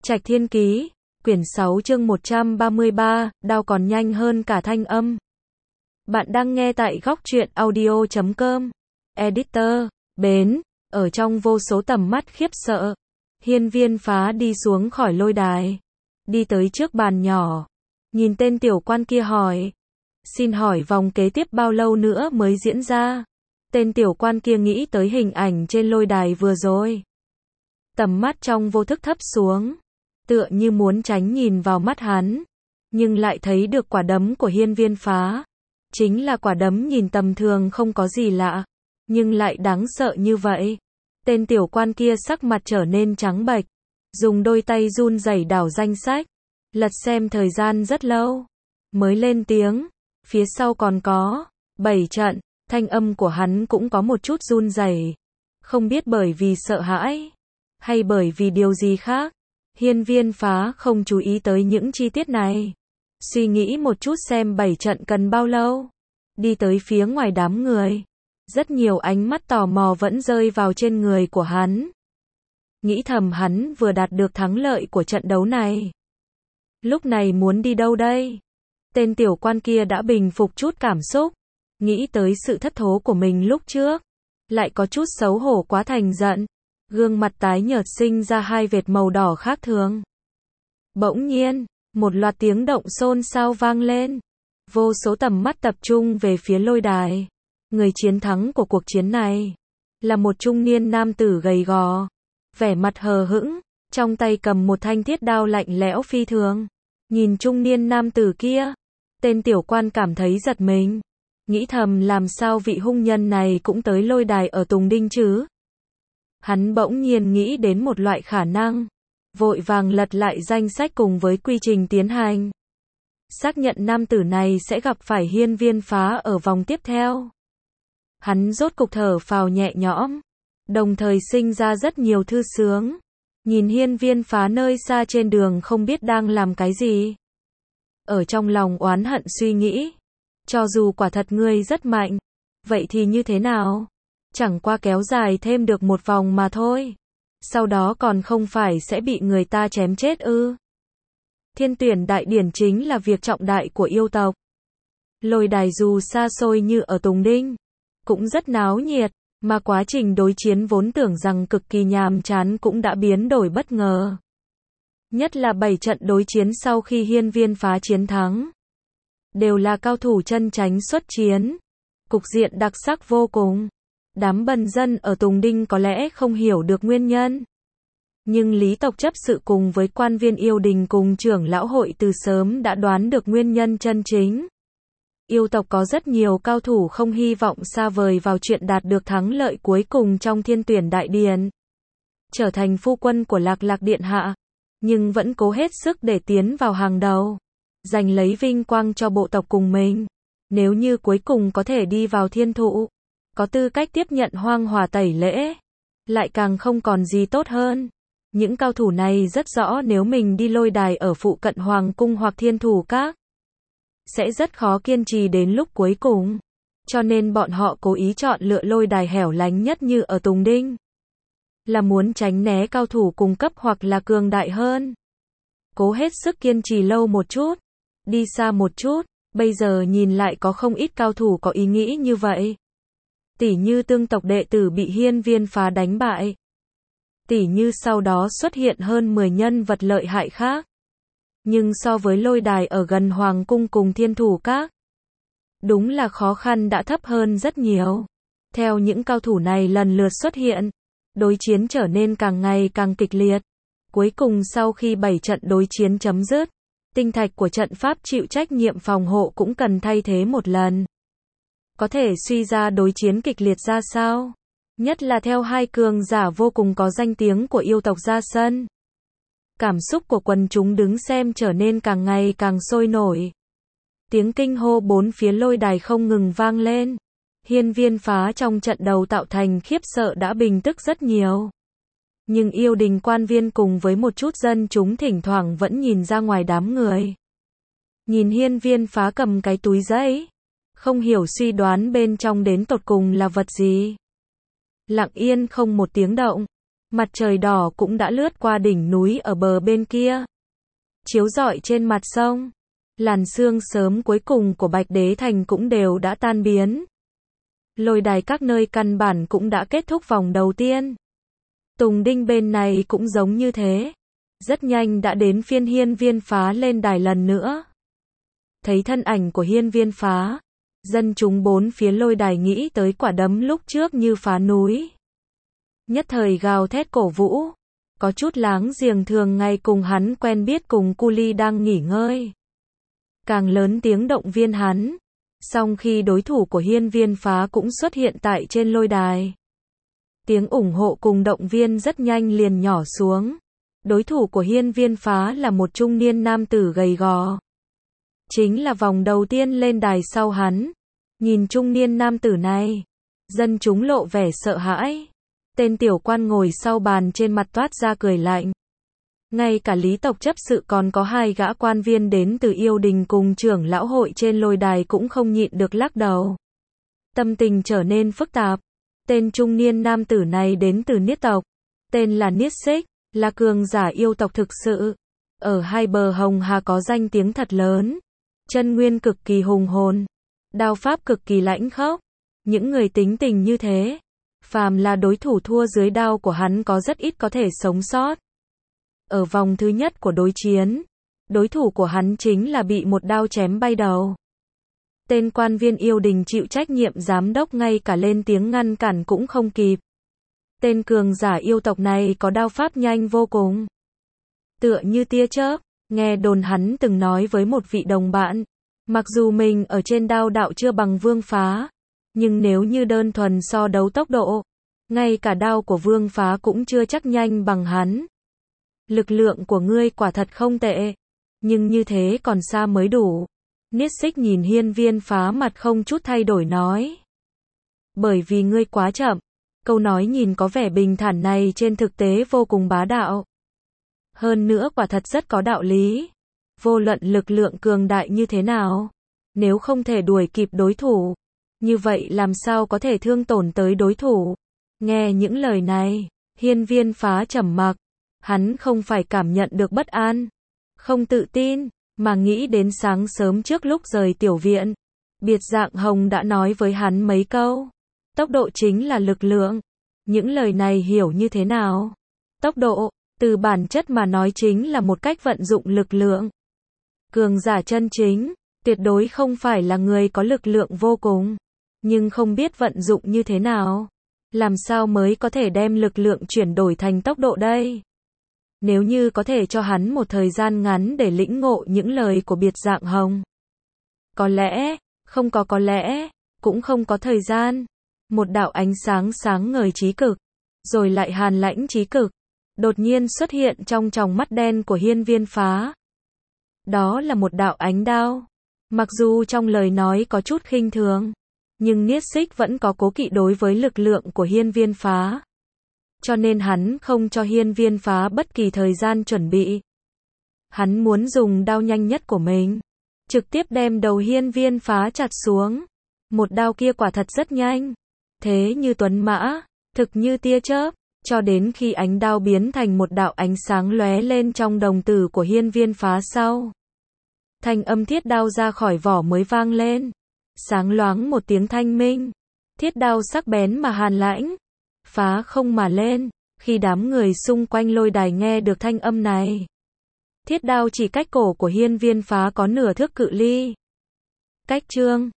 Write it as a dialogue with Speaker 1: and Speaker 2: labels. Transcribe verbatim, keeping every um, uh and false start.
Speaker 1: Trạch Thiên Ký, quyển sáu chương một trăm ba mươi ba, đao còn nhanh hơn cả thanh âm. Bạn đang nghe tại góc truyện audio chấm com. Editor, Bến, ở trong vô số tầm mắt khiếp sợ. Hiên Viên Phá đi xuống khỏi lôi đài. Đi tới trước bàn nhỏ. Nhìn tên tiểu quan kia hỏi. Xin hỏi vòng kế tiếp bao lâu nữa mới diễn ra? Tên tiểu quan kia nghĩ tới hình ảnh trên lôi đài vừa rồi. Tầm mắt trong vô thức thấp xuống. Tựa như muốn tránh nhìn vào mắt hắn. Nhưng lại thấy được quả đấm của Hiên Viên Phá. Chính là quả đấm nhìn tầm thường không có gì lạ. Nhưng lại đáng sợ như vậy. Tên tiểu quan kia sắc mặt trở nên trắng bệch. Dùng đôi tay run rẩy đảo danh sách. Lật xem thời gian rất lâu. Mới lên tiếng. Phía sau còn có bảy trận. Thanh âm của hắn cũng có một chút run rẩy. Không biết bởi vì sợ hãi. Hay bởi vì điều gì khác. Hiên Viên Phá không chú ý tới những chi tiết này. Suy nghĩ một chút xem bảy trận cần bao lâu. Đi tới phía ngoài đám người. Rất nhiều ánh mắt tò mò vẫn rơi vào trên người của hắn. Nghĩ thầm hắn vừa đạt được thắng lợi của trận đấu này. Lúc này muốn đi đâu đây? Tên tiểu quan kia đã bình phục chút cảm xúc. Nghĩ tới sự thất thố của mình lúc trước. Lại có chút xấu hổ quá thành giận. Gương mặt tái nhợt sinh ra hai vệt màu đỏ khác thường. Bỗng nhiên, một loạt tiếng động xôn xao vang lên. Vô số tầm mắt tập trung về phía lôi đài. Người chiến thắng của cuộc chiến này là một trung niên nam tử gầy gò, vẻ mặt hờ hững, trong tay cầm một thanh thiết đao lạnh lẽo phi thường. Nhìn trung niên nam tử kia, tên tiểu quan cảm thấy giật mình, nghĩ thầm làm sao vị hung nhân này cũng tới lôi đài ở Tùng Đinh chứ? Hắn bỗng nhiên nghĩ đến một loại khả năng, vội vàng lật lại danh sách cùng với quy trình tiến hành. Xác nhận nam tử này sẽ gặp phải Hiên Viên Phá ở vòng tiếp theo. Hắn rốt cục thở phào nhẹ nhõm, đồng thời sinh ra rất nhiều thư sướng. Nhìn Hiên Viên Phá nơi xa trên đường không biết đang làm cái gì. Ở trong lòng oán hận suy nghĩ, cho dù quả thật ngươi rất mạnh, vậy thì như thế nào? Chẳng qua kéo dài thêm được một vòng mà thôi. Sau đó còn không phải sẽ bị người ta chém chết ư? Thiên tuyển đại điển chính là việc trọng đại của yêu tộc. Lôi đài dù xa xôi như ở Tùng Đinh, cũng rất náo nhiệt, mà quá trình đối chiến vốn tưởng rằng cực kỳ nhàm chán cũng đã biến đổi bất ngờ. Nhất là bảy trận đối chiến sau khi Hiên Viên Phá chiến thắng. Đều là cao thủ chân chánh xuất chiến. Cục diện đặc sắc vô cùng. Đám bần dân ở Tùng Đinh có lẽ không hiểu được nguyên nhân. Nhưng lý tộc chấp sự cùng với quan viên yêu đình cùng trưởng lão hội từ sớm đã đoán được nguyên nhân chân chính. Yêu tộc có rất nhiều cao thủ không hy vọng xa vời vào chuyện đạt được thắng lợi cuối cùng trong thiên tuyển đại điển. Trở thành phu quân của Lạc Lạc Điện Hạ. Nhưng vẫn cố hết sức để tiến vào hàng đầu. Giành lấy vinh quang cho bộ tộc cùng mình. Nếu như cuối cùng có thể đi vào thiên thụ. Có tư cách tiếp nhận hoang hòa tẩy lễ. Lại càng không còn gì tốt hơn. Những cao thủ này rất rõ nếu mình đi lôi đài ở phụ cận Hoàng Cung hoặc Thiên Thủ Các. Sẽ rất khó kiên trì đến lúc cuối cùng. Cho nên bọn họ cố ý chọn lựa lôi đài hẻo lánh nhất như ở Tùng Đinh. Là muốn tránh né cao thủ cùng cấp hoặc là cường đại hơn. Cố hết sức kiên trì lâu một chút. Đi xa một chút. Bây giờ nhìn lại có không ít cao thủ có ý nghĩ như vậy. Tỷ như tương tộc đệ tử bị Hiên Viên Phá đánh bại. Tỷ như sau đó xuất hiện hơn mười nhân vật lợi hại khác. Nhưng so với lôi đài ở gần Hoàng Cung cùng Thiên Thủ Các, đúng là khó khăn đã thấp hơn rất nhiều. Theo những cao thủ này lần lượt xuất hiện, đối chiến trở nên càng ngày càng kịch liệt. Cuối cùng sau khi bảy trận đối chiến chấm dứt, tinh thạch của trận pháp chịu trách nhiệm phòng hộ cũng cần thay thế một lần. Có thể suy ra đối chiến kịch liệt ra sao? Nhất là theo hai cường giả vô cùng có danh tiếng của yêu tộc ra sân. Cảm xúc của quần chúng đứng xem trở nên càng ngày càng sôi nổi. Tiếng kinh hô bốn phía lôi đài không ngừng vang lên. Hiên Viên Phá trong trận đầu tạo thành khiếp sợ đã bình tức rất nhiều. Nhưng yêu đình quan viên cùng với một chút dân chúng thỉnh thoảng vẫn nhìn ra ngoài đám người. Nhìn Hiên Viên Phá cầm cái túi giấy. Không hiểu suy đoán bên trong đến tột cùng là vật gì. Lặng yên không một tiếng động. Mặt trời đỏ cũng đã lướt qua đỉnh núi ở bờ bên kia, chiếu rọi trên mặt sông. Làn sương sớm cuối cùng của Bạch Đế Thành cũng đều đã tan biến. Lôi đài các nơi căn bản cũng đã kết thúc vòng đầu tiên. Tùng Đinh bên này cũng giống như thế. Rất nhanh đã đến phiên Hiên Viên Phá lên đài lần nữa. Thấy thân ảnh của Hiên Viên Phá, dân chúng bốn phía lôi đài nghĩ tới quả đấm lúc trước như phá núi. Nhất thời gào thét cổ vũ. Có chút láng giềng thường ngày cùng hắn quen biết cùng cu ly đang nghỉ ngơi, càng lớn tiếng động viên hắn. Song khi đối thủ của Hiên Viên Phá cũng xuất hiện tại trên lôi đài, tiếng ủng hộ cùng động viên rất nhanh liền nhỏ xuống. Đối thủ của Hiên Viên Phá là một trung niên nam tử gầy gò, chính là vòng đầu tiên lên đài sau hắn. Nhìn trung niên nam tử này, dân chúng lộ vẻ sợ hãi. Tên tiểu quan ngồi sau bàn trên mặt toát ra cười lạnh. Ngay cả Lý tộc chấp sự còn có hai gã quan viên đến từ yêu đình cùng trưởng lão hội trên lôi đài cũng không nhịn được lắc đầu. Tâm tình trở nên phức tạp. Tên trung niên nam tử này đến từ Niết tộc, tên là Niết Xích, là cường giả yêu tộc thực sự. Ở hai bờ Hồng Hà có danh tiếng thật lớn. Chân nguyên cực kỳ hùng hồn, đao pháp cực kỳ lãnh khốc. Những người tính tình như thế, phàm là đối thủ thua dưới đao của hắn có rất ít có thể sống sót. Ở vòng thứ nhất của đối chiến, đối thủ của hắn chính là bị một đao chém bay đầu. Tên quan viên yêu đình chịu trách nhiệm giám đốc ngay cả lên tiếng ngăn cản cũng không kịp. Tên cường giả yêu tộc này có đao pháp nhanh vô cùng, tựa như tia chớp. Nghe đồn hắn từng nói với một vị đồng bạn, mặc dù mình ở trên đao đạo chưa bằng Vương Phá, nhưng nếu như đơn thuần so đấu tốc độ, ngay cả đao của Vương Phá cũng chưa chắc nhanh bằng hắn. Lực lượng của ngươi quả thật không tệ, nhưng như thế còn xa mới đủ. Niết Xích nhìn Hiên Viên Phá mặt không chút thay đổi nói. Bởi vì ngươi quá chậm. Câu nói nhìn có vẻ bình thản này trên thực tế vô cùng bá đạo. Hơn nữa quả thật rất có đạo lý. Vô luận lực lượng cường đại như thế nào, nếu không thể đuổi kịp đối thủ, như vậy làm sao có thể thương tổn tới đối thủ. Nghe những lời này, Hiên Viên Phá trầm mặc. Hắn không phải cảm nhận được bất an, không tự tin, mà nghĩ đến sáng sớm trước lúc rời tiểu viện. Biệt Dạng Hồng đã nói với hắn mấy câu. Tốc độ chính là lực lượng. Những lời này hiểu như thế nào? Tốc độ, từ bản chất mà nói chính là một cách vận dụng lực lượng. Cường giả chân chính, tuyệt đối không phải là người có lực lượng vô cùng, nhưng không biết vận dụng như thế nào. Làm sao mới có thể đem lực lượng chuyển đổi thành tốc độ đây? Nếu như có thể cho hắn một thời gian ngắn để lĩnh ngộ những lời của Biệt Dạng Hồng. Có lẽ, không có có lẽ, cũng không có thời gian. Một đạo ánh sáng sáng ngời chí cực, rồi lại hàn lãnh chí cực, đột nhiên xuất hiện trong tròng mắt đen của Hiên Viên Phá. Đó là một đạo ánh đao. Mặc dù trong lời nói có chút khinh thường, nhưng Niết Xích vẫn có cố kỵ đối với lực lượng của Hiên Viên Phá. Cho nên hắn không cho Hiên Viên Phá bất kỳ thời gian chuẩn bị. Hắn muốn dùng đao nhanh nhất của mình, trực tiếp đem đầu Hiên Viên Phá chặt xuống. Một đao kia quả thật rất nhanh, thế như tuấn mã, thực như tia chớp, cho đến khi ánh đao biến thành một đạo ánh sáng lóe lên trong đồng tử của Hiên Viên Phá sau. Thanh âm thiết đao ra khỏi vỏ mới vang lên, sáng loáng một tiếng thanh minh. Thiết đao sắc bén mà hàn lãnh, phá không mà lên. Khi đám người xung quanh lôi đài nghe được thanh âm này, thiết đao chỉ cách cổ của Hiên Viên Phá có nửa thước cự ly. Cách chương